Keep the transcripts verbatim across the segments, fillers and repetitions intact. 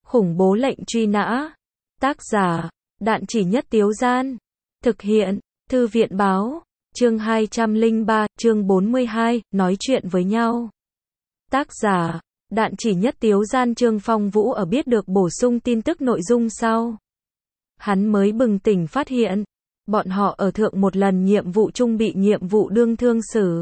Khủng bố lệnh truy nã. Tác giả, Đạn Chỉ Nhất Tiếu Gian. Thực hiện, Thư viện Báo. Chương hai trăm lẻ ba, chương bốn mươi hai, nói chuyện với nhau. Tác giả, Đạn Chỉ Nhất Tiếu Gian. Trương Phong Vũ ở biết được bổ sung tin tức nội dung sau. Hắn mới bừng tỉnh phát hiện, bọn họ ở thượng một lần nhiệm vụ chung bị nhiệm vụ đương thương xử.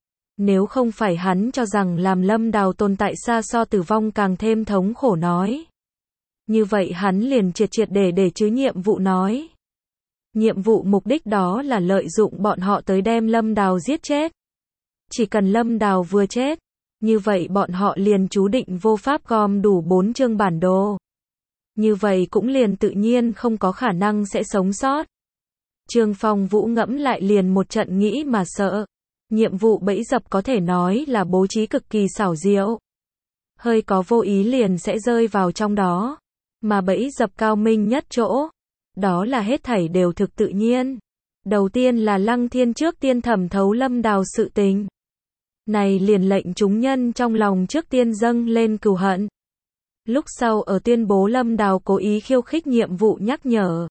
Nếu không phải hắn cho rằng làm Lâm Đào tồn tại xa so tử vong càng thêm thống khổ nói. Như vậy hắn liền triệt triệt để để chứ nhiệm vụ nói. Nhiệm vụ mục đích đó là lợi dụng bọn họ tới đem Lâm Đào giết chết. Chỉ cần Lâm Đào vừa chết, như vậy bọn họ liền chú định vô pháp gom đủ bốn chương bản đồ. Như vậy cũng liền tự nhiên không có khả năng sẽ sống sót. Trương Phong Vũ ngẫm lại liền một trận nghĩ mà sợ. Nhiệm vụ bẫy dập có thể nói là bố trí cực kỳ xảo diệu. Hơi có vô ý liền sẽ rơi vào trong đó. Mà bẫy dập cao minh nhất chỗ, đó là hết thảy đều thực tự nhiên. Đầu tiên là Lăng Thiên trước tiên thẩm thấu Lâm Đào sự tình. Này liền lệnh chúng nhân trong lòng trước tiên dâng lên cừu hận. Lúc sau ở tuyên bố Lâm Đào cố ý khiêu khích nhiệm vụ nhắc nhở.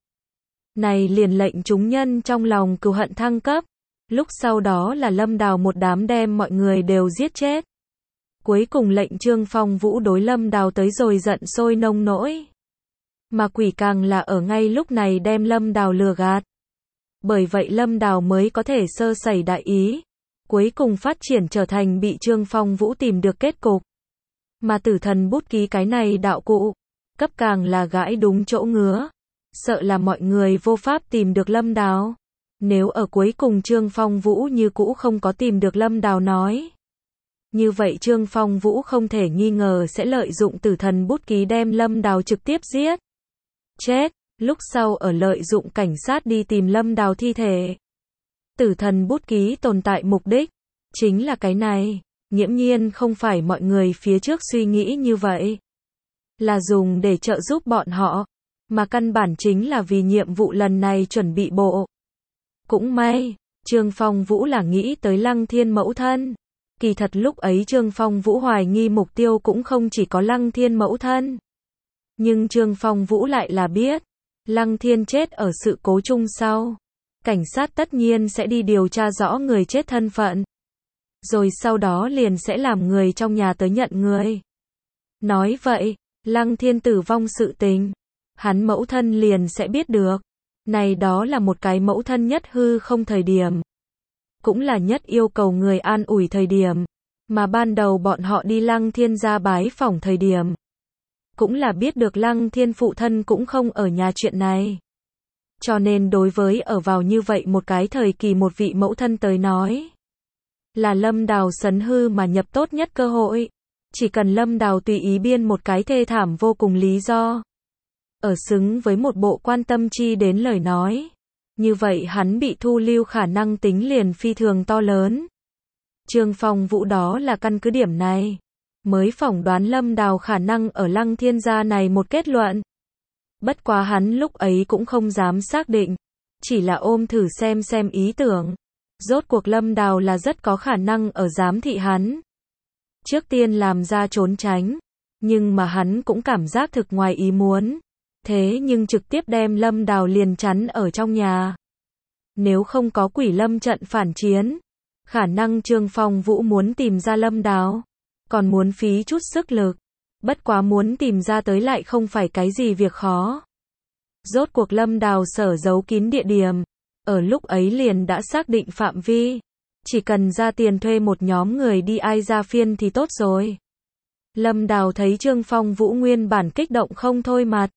Này liền lệnh chúng nhân trong lòng cừu hận thăng cấp. Lúc sau đó là Lâm Đào một đám đem mọi người đều giết chết. Cuối cùng lệnh Trương Phong Vũ đối Lâm Đào tới rồi giận sôi nông nỗi. Mà quỷ càng là ở ngay lúc này đem Lâm Đào lừa gạt. Bởi vậy Lâm Đào mới có thể sơ sẩy đại ý. Cuối cùng phát triển trở thành bị Trương Phong Vũ tìm được kết cục. Mà tử thần bút ký cái này đạo cụ, cấp càng là gãi đúng chỗ ngứa. Sợ là mọi người vô pháp tìm được Lâm Đào. Nếu ở cuối cùng Trương Phong Vũ như cũ không có tìm được Lâm Đào nói. Như vậy Trương Phong Vũ không thể nghi ngờ sẽ lợi dụng tử thần bút ký đem Lâm Đào trực tiếp giết. Chết, lúc sau ở lợi dụng cảnh sát đi tìm Lâm Đào thi thể. Tử thần bút ký tồn tại mục đích, chính là cái này, nghiễm nhiên không phải mọi người phía trước suy nghĩ như vậy. Là dùng để trợ giúp bọn họ, mà căn bản chính là vì nhiệm vụ lần này chuẩn bị bộ. Cũng may, Trương Phong Vũ là nghĩ tới Lăng Thiên mẫu thân. Kỳ thật lúc ấy Trương Phong Vũ hoài nghi mục tiêu cũng không chỉ có Lăng Thiên mẫu thân. Nhưng Trương Phong Vũ lại là biết, Lăng Thiên chết ở sự cố chung sau. Cảnh sát tất nhiên sẽ đi điều tra rõ người chết thân phận. Rồi sau đó liền sẽ làm người trong nhà tới nhận người. Nói vậy, Lăng Thiên tử vong sự tình, hắn mẫu thân liền sẽ biết được. Này đó là một cái mẫu thân nhất hư không thời điểm. Cũng là nhất yêu cầu người an ủi thời điểm. Mà ban đầu bọn họ đi Lăng Thiên ra bái phỏng thời điểm. Cũng là biết được Lăng Thiên phụ thân cũng không ở nhà chuyện này. Cho nên đối với ở vào như vậy một cái thời kỳ một vị mẫu thân tới nói. Là Lâm Đào sấn hư mà nhập tốt nhất cơ hội. Chỉ cần Lâm Đào tùy ý biên một cái thê thảm vô cùng lý do. Ở xứng với một bộ quan tâm chi đến lời nói. Như vậy hắn bị thu lưu khả năng tính liền phi thường to lớn. Trương Phong Vũ đó là căn cứ điểm này. Mới phỏng đoán Lâm Đào khả năng ở Lăng Thiên gia này một kết luận. Bất quá hắn lúc ấy cũng không dám xác định. Chỉ là ôm thử xem xem ý tưởng. Rốt cuộc Lâm Đào là rất có khả năng ở giám thị hắn. Trước tiên làm ra trốn tránh. Nhưng mà hắn cũng cảm giác thực ngoài ý muốn. Thế nhưng trực tiếp đem Lâm Đào liền chắn ở trong nhà. Nếu không có quỷ lâm trận phản chiến. Khả năng Trương Phong Vũ muốn tìm ra Lâm Đào. Còn muốn phí chút sức lực. Bất quá muốn tìm ra tới lại không phải cái gì việc khó. Rốt cuộc Lâm Đào sở giấu kín địa điểm. Ở lúc ấy liền đã xác định phạm vi. Chỉ cần ra tiền thuê một nhóm người đi ai ra phiên thì tốt rồi. Lâm Đào thấy Trương Phong Vũ nguyên bản kích động không thôi mặt.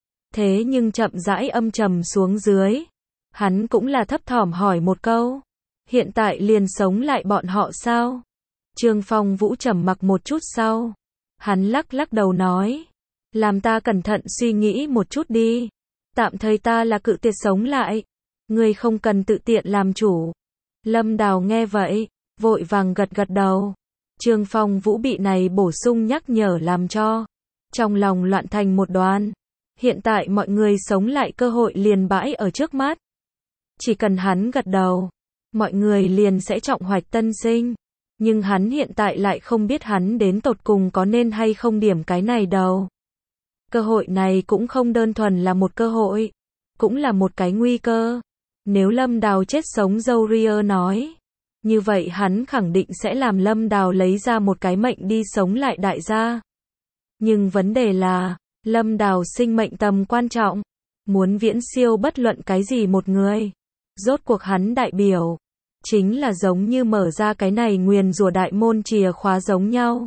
Thế nhưng chậm rãi âm trầm xuống dưới. Hắn cũng là thấp thỏm hỏi một câu. Hiện tại liền sống lại bọn họ sao? Trương Phong Vũ trầm mặc một chút sau. Hắn lắc lắc đầu nói. Làm ta cẩn thận suy nghĩ một chút đi. Tạm thời ta là cự tuyệt sống lại. Ngươi không cần tự tiện làm chủ. Lâm Đào nghe vậy, vội vàng gật gật đầu. Trương Phong Vũ bị này bổ sung nhắc nhở làm cho. Trong lòng loạn thành một đoàn. Hiện tại mọi người sống lại cơ hội liền bãi ở trước mắt. Chỉ cần hắn gật đầu. Mọi người liền sẽ trọng hoạch tân sinh. Nhưng hắn hiện tại lại không biết hắn đến tột cùng có nên hay không điểm cái này đâu. Cơ hội này cũng không đơn thuần là một cơ hội, cũng là một cái nguy cơ. Nếu Lâm Đào chết sống, Jourier nói, như vậy hắn khẳng định sẽ làm Lâm Đào lấy ra một cái mệnh đi sống lại đại gia. Nhưng vấn đề là, Lâm Đào sinh mệnh tầm quan trọng, muốn viễn siêu bất luận cái gì một người. Rốt cuộc hắn đại biểu, chính là giống như mở ra cái này nguyền rủa đại môn chìa khóa giống nhau.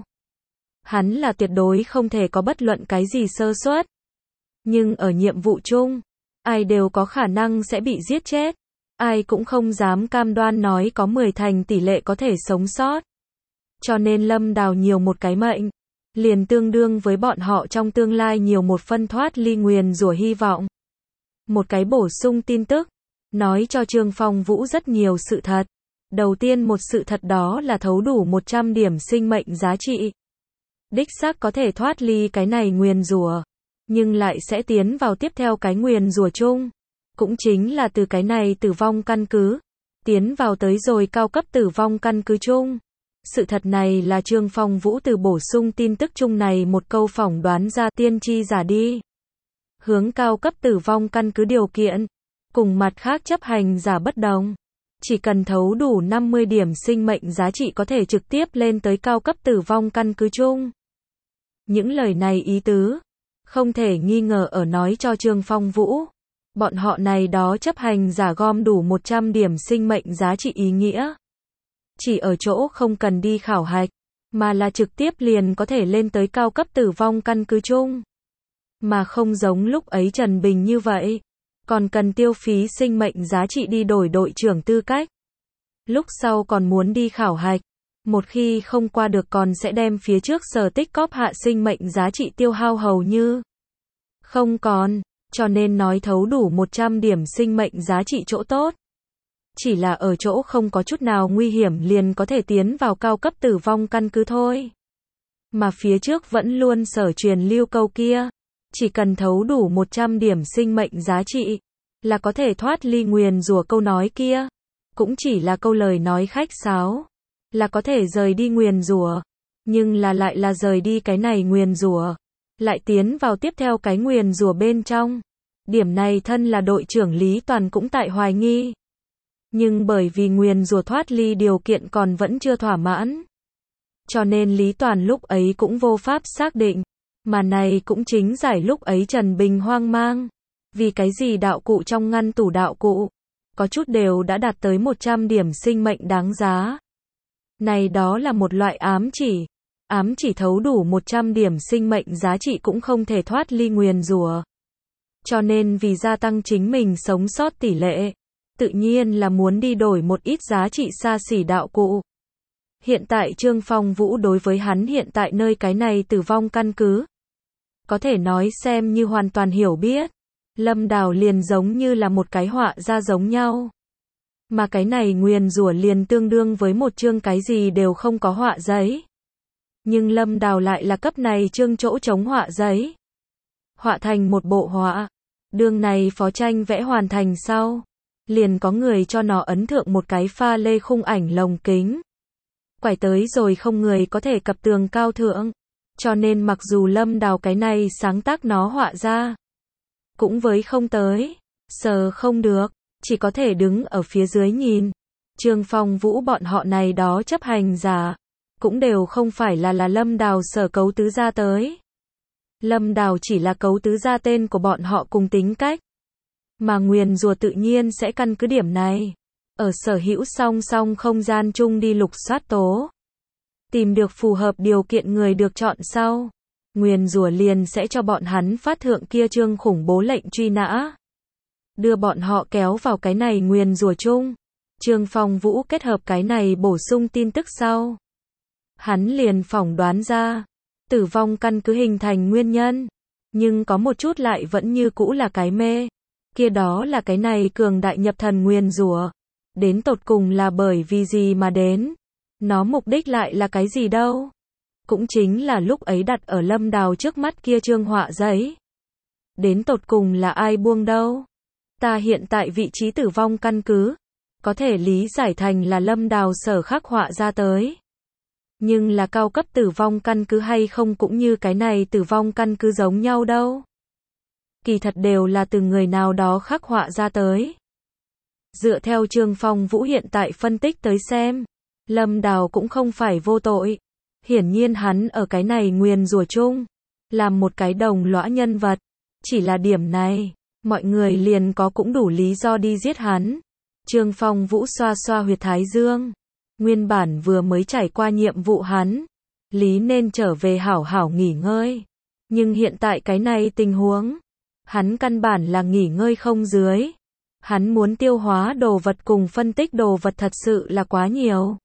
Hắn là tuyệt đối không thể có bất luận cái gì sơ suất. Nhưng ở nhiệm vụ chung, ai đều có khả năng sẽ bị giết chết. Ai cũng không dám cam đoan nói có mười thành tỷ lệ có thể sống sót. Cho nên Lâm Đào nhiều một cái mệnh, liền tương đương với bọn họ trong tương lai nhiều một phân thoát ly nguyền rủa hy vọng. Một cái bổ sung tin tức, nói cho Trương Phong Vũ rất nhiều sự thật. Đầu tiên một sự thật đó là thấu đủ một trăm điểm sinh mệnh giá trị. Đích xác có thể thoát ly cái này nguyền rủa, nhưng lại sẽ tiến vào tiếp theo cái nguyền rủa chung. Cũng chính là từ cái này tử vong căn cứ, tiến vào tới rồi cao cấp tử vong căn cứ chung. Sự thật này là Trương Phong Vũ từ bổ sung tin tức chung này một câu phỏng đoán ra tiên tri giả đi. Hướng cao cấp tử vong căn cứ điều kiện, cùng mặt khác chấp hành giả bất đồng. Chỉ cần thấu đủ năm mươi điểm sinh mệnh giá trị có thể trực tiếp lên tới cao cấp tử vong căn cứ chung. Những lời này ý tứ, không thể nghi ngờ ở nói cho Trương Phong Vũ. Bọn họ này đó chấp hành giả gom đủ một trăm điểm sinh mệnh giá trị ý nghĩa. Chỉ ở chỗ không cần đi khảo hạch, mà là trực tiếp liền có thể lên tới cao cấp tử vong căn cứ chung. Mà không giống lúc ấy Trần Bình như vậy, còn cần tiêu phí sinh mệnh giá trị đi đổi đội trưởng tư cách. Lúc sau còn muốn đi khảo hạch, một khi không qua được còn sẽ đem phía trước sở tích cóp hạ sinh mệnh giá trị tiêu hao hầu như không còn. Cho nên nói thấu đủ một trăm điểm sinh mệnh giá trị chỗ tốt. Chỉ là ở chỗ không có chút nào nguy hiểm liền có thể tiến vào cao cấp tử vong căn cứ thôi. Mà phía trước vẫn luôn sở truyền lưu câu kia. Chỉ cần thấu đủ một trăm điểm sinh mệnh giá trị, là có thể thoát ly nguyền rủa câu nói kia. Cũng chỉ là câu lời nói khách sáo. Là có thể rời đi nguyền rủa. Nhưng là lại là rời đi cái này nguyền rủa. Lại tiến vào tiếp theo cái nguyền rủa bên trong. Điểm này thân là đội trưởng Lý Toàn cũng tại hoài nghi. Nhưng bởi vì nguyền rủa thoát ly điều kiện còn vẫn chưa thỏa mãn. Cho nên Lý Toàn lúc ấy cũng vô pháp xác định. Mà này cũng chính giải lúc ấy Trần Bình hoang mang. Vì cái gì đạo cụ trong ngăn tủ đạo cụ, có chút đều đã đạt tới một trăm điểm sinh mệnh đáng giá. Này đó là một loại ám chỉ. Ám chỉ thấu đủ một trăm điểm sinh mệnh giá trị cũng không thể thoát ly nguyền rủa. Cho nên vì gia tăng chính mình sống sót tỷ lệ, tự nhiên là muốn đi đổi một ít giá trị xa xỉ đạo cụ. Hiện tại Trương Phong Vũ đối với hắn hiện tại nơi cái này tử vong căn cứ, có thể nói xem như hoàn toàn hiểu biết. Lâm Đào liền giống như là một cái họa ra giống nhau. Mà cái này nguyền rủa liền tương đương với một chương cái gì đều không có họa giấy. Nhưng Lâm Đào lại là cấp này chương chỗ chống họa giấy. Họa thành một bộ họa. Đường này phó tranh vẽ hoàn thành sau, liền có người cho nó ấn thượng một cái pha lê khung ảnh lồng kính. Quải tới rồi không người có thể cập tường cao thượng. Cho nên mặc dù Lâm Đào cái này sáng tác nó họa ra, cũng với không tới, sờ không được, chỉ có thể đứng ở phía dưới nhìn. Trương Phong Vũ bọn họ này đó chấp hành giả, cũng đều không phải là là Lâm Đào sở cấu tứ ra tới. Lâm Đào chỉ là cấu tứ ra tên của bọn họ cùng tính cách. Mà nguyền rủa tự nhiên sẽ căn cứ điểm này. Ở sở hữu song song không gian chung đi lục soát tố. Tìm được phù hợp điều kiện người được chọn sau. Nguyền rủa liền sẽ cho bọn hắn phát thượng kia chương khủng bố lệnh truy nã. Đưa bọn họ kéo vào cái này nguyền rủa chung. Trương Phong Vũ kết hợp cái này bổ sung tin tức sau. Hắn liền phỏng đoán ra. Tử vong căn cứ hình thành nguyên nhân. Nhưng có một chút lại vẫn như cũ là cái mê. Kia đó là cái này cường đại nhập thần nguyền rủa. Đến tột cùng là bởi vì gì mà đến. Nó mục đích lại là cái gì đâu. Cũng chính là lúc ấy đặt ở Lâm Đào trước mắt kia chương họa giấy. Đến tột cùng là ai buông đâu. Ta hiện tại vị trí tử vong căn cứ. Có thể lý giải thành là Lâm Đào sở khắc họa ra tới. Nhưng là cao cấp tử vong căn cứ hay không cũng như cái này tử vong căn cứ giống nhau đâu. Kỳ thật đều là từ người nào đó khắc họa ra tới. Dựa theo Trương Phong Vũ hiện tại phân tích tới xem, Lâm Đào cũng không phải vô tội. Hiển nhiên hắn ở cái này nguyền rủa chung, làm một cái đồng lõa nhân vật. Chỉ là điểm này, mọi người liền có cũng đủ lý do đi giết hắn. Trương Phong Vũ xoa xoa huyệt thái dương. Nguyên bản vừa mới trải qua nhiệm vụ hắn, lý nên trở về hảo hảo nghỉ ngơi. Nhưng hiện tại cái này tình huống, hắn căn bản là nghỉ ngơi không dưới. Hắn muốn tiêu hóa đồ vật cùng phân tích đồ vật thật sự là quá nhiều.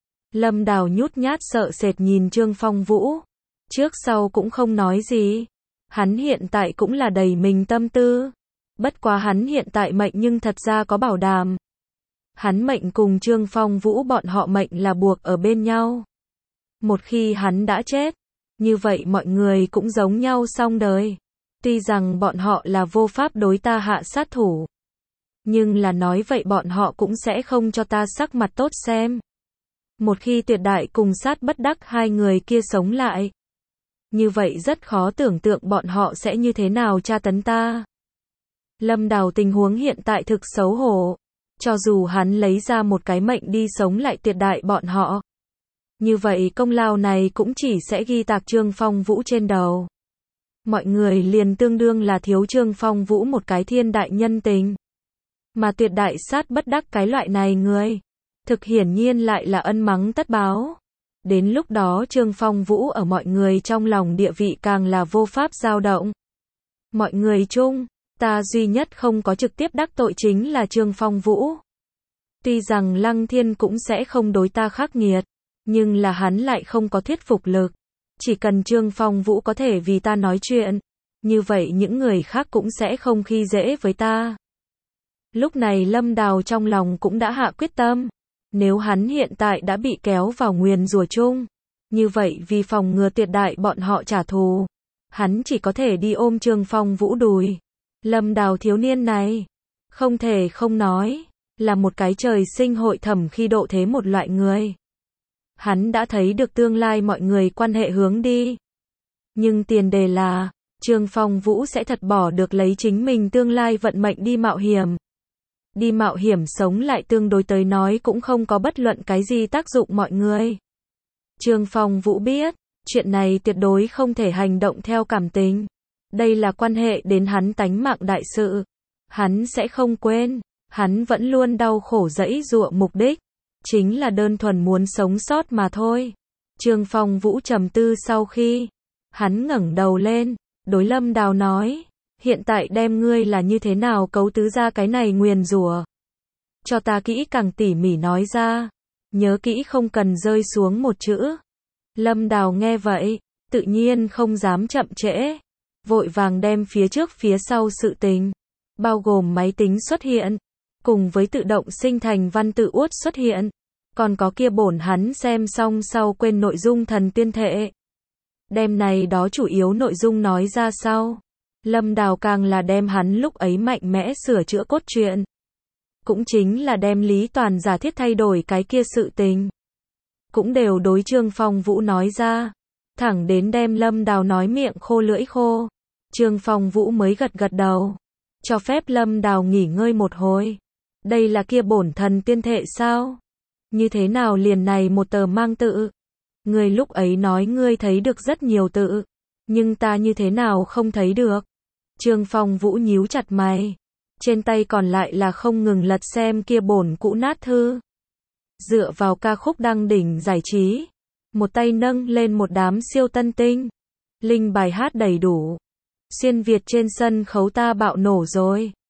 Lâm Đào nhút nhát sợ sệt nhìn Trương Phong Vũ. Trước sau cũng không nói gì. Hắn hiện tại cũng là đầy mình tâm tư. Bất quá hắn hiện tại mệnh nhưng thật ra có bảo đảm. Hắn mệnh cùng Trương Phong Vũ bọn họ mệnh là buộc ở bên nhau. Một khi hắn đã chết, như vậy mọi người cũng giống nhau xong đời. Tuy rằng bọn họ là vô pháp đối ta hạ sát thủ, nhưng là nói vậy bọn họ cũng sẽ không cho ta sắc mặt tốt xem. Một khi tuyệt đại cùng sát bất đắc hai người kia sống lại, như vậy rất khó tưởng tượng bọn họ sẽ như thế nào tra tấn ta. Lâm Đào tình huống hiện tại thực xấu hổ. Cho dù hắn lấy ra một cái mệnh đi sống lại tuyệt đại bọn họ, như vậy công lao này cũng chỉ sẽ ghi tạc Trương Phong Vũ trên đầu. Mọi người liền tương đương là thiếu Trương Phong Vũ một cái thiên đại nhân tình. Mà tuyệt đại sát bất đắc cái loại này người, thực hiển nhiên lại là ân mắng tất báo. Đến lúc đó Trương Phong Vũ ở mọi người trong lòng địa vị càng là vô pháp dao động. Mọi người chung, ta duy nhất không có trực tiếp đắc tội chính là Trương Phong Vũ. Tuy rằng Lăng Thiên cũng sẽ không đối ta khắc nghiệt, nhưng là hắn lại không có thuyết phục lực. Chỉ cần Trương Phong Vũ có thể vì ta nói chuyện, như vậy những người khác cũng sẽ không khi dễ với ta. Lúc này Lâm Đào trong lòng cũng đã hạ quyết tâm. Nếu hắn hiện tại đã bị kéo vào nguyền rủa chung, như vậy vì phòng ngừa tuyệt đại bọn họ trả thù, hắn chỉ có thể đi ôm Trương Phong Vũ đùi. Lâm Đào thiếu niên này, không thể không nói, là một cái trời sinh hội thẩm khi độ thế một loại người. Hắn đã thấy được tương lai mọi người quan hệ hướng đi. Nhưng tiền đề là, Trương Phong Vũ sẽ thật bỏ được lấy chính mình tương lai vận mệnh đi mạo hiểm. Đi mạo hiểm sống lại tương đối tới nói cũng không có bất luận cái gì tác dụng mọi người. Trương Phong Vũ biết, chuyện này tuyệt đối không thể hành động theo cảm tình. Đây là quan hệ đến hắn tánh mạng đại sự. Hắn sẽ không quên, hắn vẫn luôn đau khổ dẫy dụa mục đích, chính là đơn thuần muốn sống sót mà thôi. Trương Phong Vũ trầm tư sau khi, hắn ngẩng đầu lên, đối Lâm Đào nói, hiện tại đem ngươi là như thế nào cấu tứ ra cái này nguyền rủa. Cho ta kỹ càng tỉ mỉ nói ra, nhớ kỹ không cần rơi xuống một chữ. Lâm Đào nghe vậy, tự nhiên không dám chậm trễ, vội vàng đem phía trước phía sau sự tình, bao gồm máy tính xuất hiện, cùng với tự động sinh thành văn tự uất xuất hiện, còn có kia bổn hắn xem xong sau quên nội dung thần tuyên thệ. Đem này đó chủ yếu nội dung nói ra sau, Lâm Đào càng là đem hắn lúc ấy mạnh mẽ sửa chữa cốt truyện. Cũng chính là đem Lý Toàn giả thiết thay đổi cái kia sự tình. Cũng đều đối Trương Phong Vũ nói ra, thẳng đến đem Lâm Đào nói miệng khô lưỡi khô. Trương Phong Vũ mới gật gật đầu, cho phép Lâm Đào nghỉ ngơi một hồi. Đây là kia bổn thần tuyên thệ sao? Như thế nào liền này một tờ mang tự? Ngươi lúc ấy nói ngươi thấy được rất nhiều tự, nhưng ta như thế nào không thấy được? Trương Phong Vũ nhíu chặt mày, trên tay còn lại là không ngừng lật xem kia bổn cũ nát thư. Dựa vào ca khúc đăng đỉnh giải trí, một tay nâng lên một đám siêu tân tinh, linh bài hát đầy đủ. Xuyên Việt trên sân khấu ta bạo nổ rồi.